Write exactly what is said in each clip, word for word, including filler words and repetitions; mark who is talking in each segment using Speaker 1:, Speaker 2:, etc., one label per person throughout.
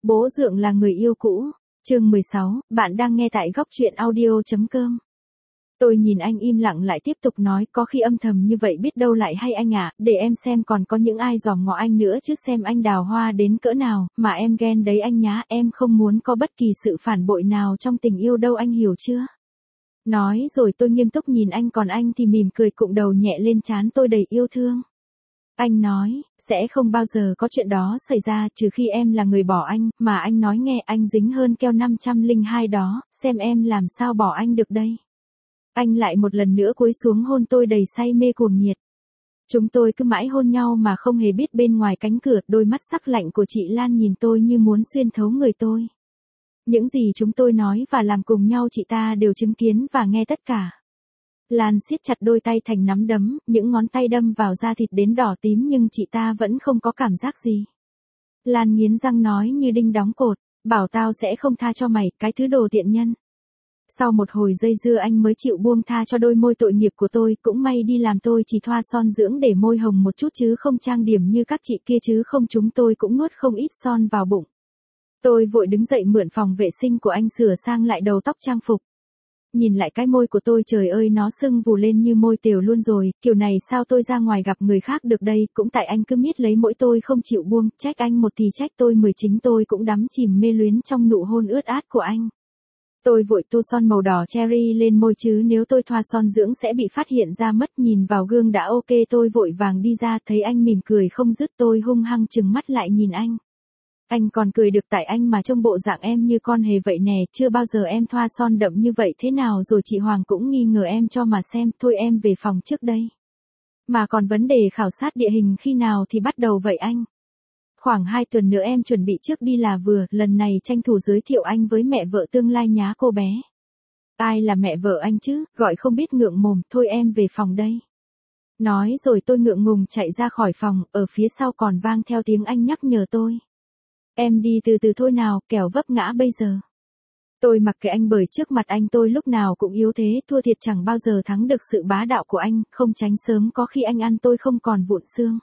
Speaker 1: Bố Dượng là người yêu cũ. Chương mười sáu, bạn đang nghe tại góc truyện audio.com. Tôi nhìn anh im lặng lại tiếp tục nói, có khi âm thầm như vậy biết đâu lại hay anh ạ, để em xem còn có những ai dòm ngó anh nữa chứ, xem anh đào hoa đến cỡ nào, mà em ghen đấy anh nhá, em không muốn có bất kỳ sự phản bội nào trong tình yêu đâu, anh hiểu chưa? Nói rồi tôi nghiêm túc nhìn anh, còn anh thì mỉm cười cụm đầu nhẹ lên trán tôi đầy yêu thương. Anh nói, sẽ không bao giờ có chuyện đó xảy ra trừ khi em là người bỏ anh, mà anh nói nghe, anh dính hơn keo năm trăm lẻ hai đó, xem em làm sao bỏ anh được đây. Anh lại một lần nữa cúi xuống hôn tôi đầy say mê cuồng nhiệt. Chúng tôi cứ mãi hôn nhau mà không hề biết bên ngoài cánh cửa, đôi mắt sắc lạnh của chị Lan nhìn tôi như muốn xuyên thấu người tôi. Những gì chúng tôi nói và làm cùng nhau chị ta đều chứng kiến và nghe tất cả. Lan siết chặt đôi tay thành nắm đấm, những ngón tay đâm vào da thịt đến đỏ tím nhưng chị ta vẫn không có cảm giác gì. Lan nghiến răng nói như đinh đóng cột, bảo tao sẽ không tha cho mày, cái thứ đồ tiện nhân. Sau một hồi dây dưa anh mới chịu buông tha cho đôi môi tội nghiệp của tôi, cũng may đi làm tôi chỉ thoa son dưỡng để môi hồng một chút chứ không trang điểm như các chị kia, chứ không chúng tôi cũng nuốt không ít son vào bụng. Tôi vội đứng dậy mượn phòng vệ sinh của anh sửa sang lại đầu tóc trang phục. Nhìn lại cái môi của tôi, trời ơi nó sưng vù lên như môi tều luôn rồi, kiểu này sao tôi ra ngoài gặp người khác được đây, cũng tại anh cứ miết lấy mỗi tôi không chịu buông, trách anh một thì trách tôi mười, chính tôi cũng đắm chìm mê luyến trong nụ hôn ướt át của anh. Tôi vội tô son màu đỏ cherry lên môi chứ nếu tôi thoa son dưỡng sẽ bị phát hiện ra mất, nhìn vào gương đã ok, tôi vội vàng đi ra, thấy anh mỉm cười không dứt, tôi hung hăng trừng mắt lại nhìn anh. Anh còn cười được, tại anh mà trông bộ dạng em như con hề vậy nè, chưa bao giờ em thoa son đậm như vậy, thế nào rồi chị Hoàng cũng nghi ngờ em cho mà xem, thôi em về phòng trước đây. Mà còn vấn đề khảo sát địa hình khi nào thì bắt đầu vậy anh? Khoảng hai tuần nữa em chuẩn bị trước đi là vừa, lần này tranh thủ giới thiệu anh với mẹ vợ tương lai nhá cô bé. Ai là mẹ vợ anh chứ, gọi không biết ngượng mồm, thôi em về phòng đây. Nói rồi tôi ngượng ngùng chạy ra khỏi phòng, ở phía sau còn vang theo tiếng anh nhắc nhở tôi. Em đi từ từ thôi nào, kẻo vấp ngã bây giờ. Tôi mặc kệ anh, bởi trước mặt anh tôi lúc nào cũng yếu thế, thua thiệt chẳng bao giờ thắng được sự bá đạo của anh, không tránh sớm có khi anh ăn tôi không còn vụn xương.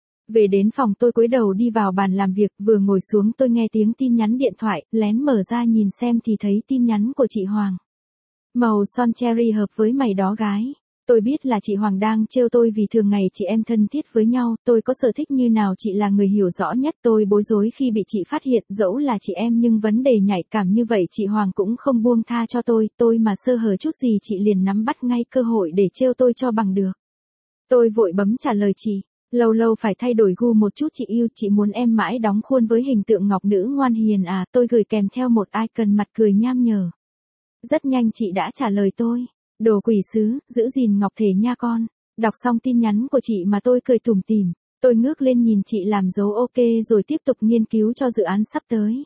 Speaker 1: Về đến phòng tôi cúi đầu đi vào bàn làm việc, vừa ngồi xuống tôi nghe tiếng tin nhắn điện thoại, lén mở ra nhìn xem thì thấy tin nhắn của chị Hoàng. Màu son cherry hợp với mày đó gái. Tôi biết là chị Hoàng đang trêu tôi vì thường ngày chị em thân thiết với nhau, tôi có sở thích như nào chị là người hiểu rõ nhất, tôi bối rối khi bị chị phát hiện, dẫu là chị em nhưng vấn đề nhạy cảm như vậy chị Hoàng cũng không buông tha cho tôi, tôi mà sơ hở chút gì chị liền nắm bắt ngay cơ hội để trêu tôi cho bằng được. Tôi vội bấm trả lời chị, lâu lâu phải thay đổi gu một chút chị yêu, chị muốn em mãi đóng khuôn với hình tượng ngọc nữ ngoan hiền à, tôi gửi kèm theo một icon mặt cười nham nhở. Rất nhanh chị đã trả lời tôi. Đồ quỷ sứ, giữ gìn ngọc thể nha con. Đọc xong tin nhắn của chị mà tôi cười tủm tỉm, tôi ngước lên nhìn chị làm dấu ok rồi tiếp tục nghiên cứu cho dự án sắp tới.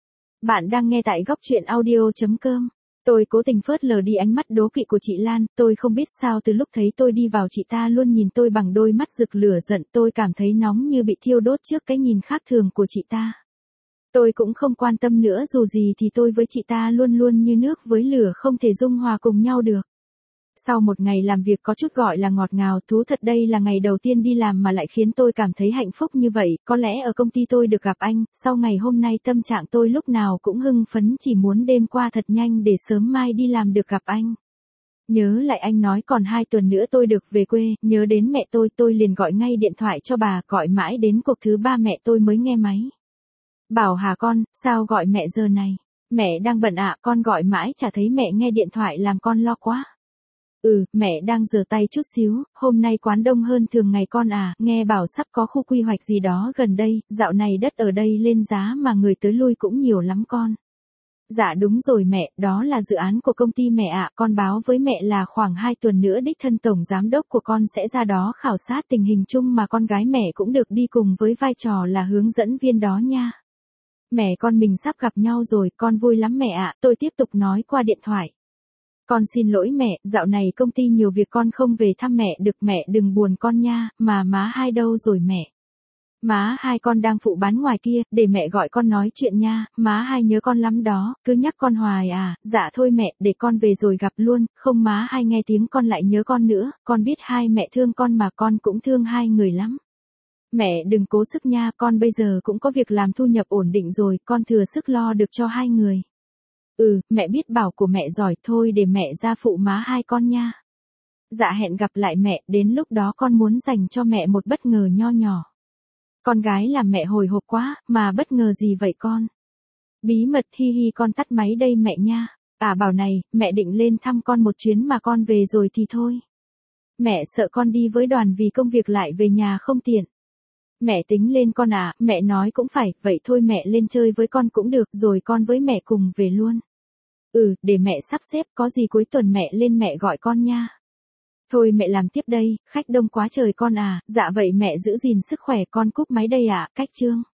Speaker 1: Bạn đang nghe tại góc truyện audio.com. Tôi cố tình phớt lờ đi ánh mắt đố kỵ của chị Lan, tôi không biết sao từ lúc thấy tôi đi vào chị ta luôn nhìn tôi bằng đôi mắt rực lửa giận, tôi cảm thấy nóng như bị thiêu đốt trước cái nhìn khác thường của chị ta. Tôi cũng không quan tâm nữa, dù gì thì tôi với chị ta luôn luôn như nước với lửa, không thể dung hòa cùng nhau được. Sau một ngày làm việc có chút gọi là ngọt ngào, thú thật đây là ngày đầu tiên đi làm mà lại khiến tôi cảm thấy hạnh phúc như vậy, có lẽ ở công ty tôi được gặp anh, sau ngày hôm nay tâm trạng tôi lúc nào cũng hưng phấn, chỉ muốn đêm qua thật nhanh để sớm mai đi làm được gặp anh. Nhớ lại anh nói còn hai tuần nữa tôi được về quê, nhớ đến mẹ tôi, tôi liền gọi ngay điện thoại cho bà, gọi mãi đến cuộc thứ ba mẹ tôi mới nghe máy. Bảo Hà con, sao gọi mẹ giờ này? Mẹ đang bận ạ, con gọi mãi chả thấy mẹ nghe điện thoại làm con lo quá. Ừ, mẹ đang rửa tay chút xíu, hôm nay quán đông hơn thường ngày con à, nghe bảo sắp có khu quy hoạch gì đó gần đây, dạo này đất ở đây lên giá mà người tới lui cũng nhiều lắm con. Dạ đúng rồi mẹ, đó là dự án của công ty mẹ ạ, con báo với mẹ là khoảng hai tuần nữa đích thân tổng giám đốc của con sẽ ra đó khảo sát tình hình chung mà con gái mẹ cũng được đi cùng với vai trò là hướng dẫn viên đó nha. Mẹ con mình sắp gặp nhau rồi, con vui lắm mẹ ạ, tôi tiếp tục nói qua điện thoại. Con xin lỗi mẹ, dạo này công ty nhiều việc con không về thăm mẹ được, mẹ đừng buồn con nha, mà má hai đâu rồi mẹ? Má hai con đang phụ bán ngoài kia, để mẹ gọi con nói chuyện nha, má hai nhớ con lắm đó, cứ nhắc con hoài à, dạ thôi mẹ, để con về rồi gặp luôn, không má hai nghe tiếng con lại nhớ con nữa, con biết hai mẹ thương con mà con cũng thương hai người lắm. Mẹ đừng cố sức nha, con bây giờ cũng có việc làm thu nhập ổn định rồi, con thừa sức lo được cho hai người. Ừ, mẹ biết bảo của mẹ giỏi, thôi để mẹ ra phụ má hai con nha. Dạ hẹn gặp lại mẹ, đến lúc đó con muốn dành cho mẹ một bất ngờ nho nhỏ. Con gái làm mẹ hồi hộp quá, mà bất ngờ gì vậy con? Bí mật, hi hi, con tắt máy đây mẹ nha. À bảo này, mẹ định lên thăm con một chuyến mà con về rồi thì thôi. Mẹ sợ con đi với đoàn vì công việc lại về nhà không tiện. Mẹ tính lên con à, mẹ nói cũng phải, vậy thôi mẹ lên chơi với con cũng được, rồi con với mẹ cùng về luôn. Ừ, để mẹ sắp xếp, có gì cuối tuần mẹ lên mẹ gọi con nha. Thôi mẹ làm tiếp đây, khách đông quá trời con à, dạ vậy mẹ giữ gìn sức khỏe, con cúp máy đây ạ, cách chương.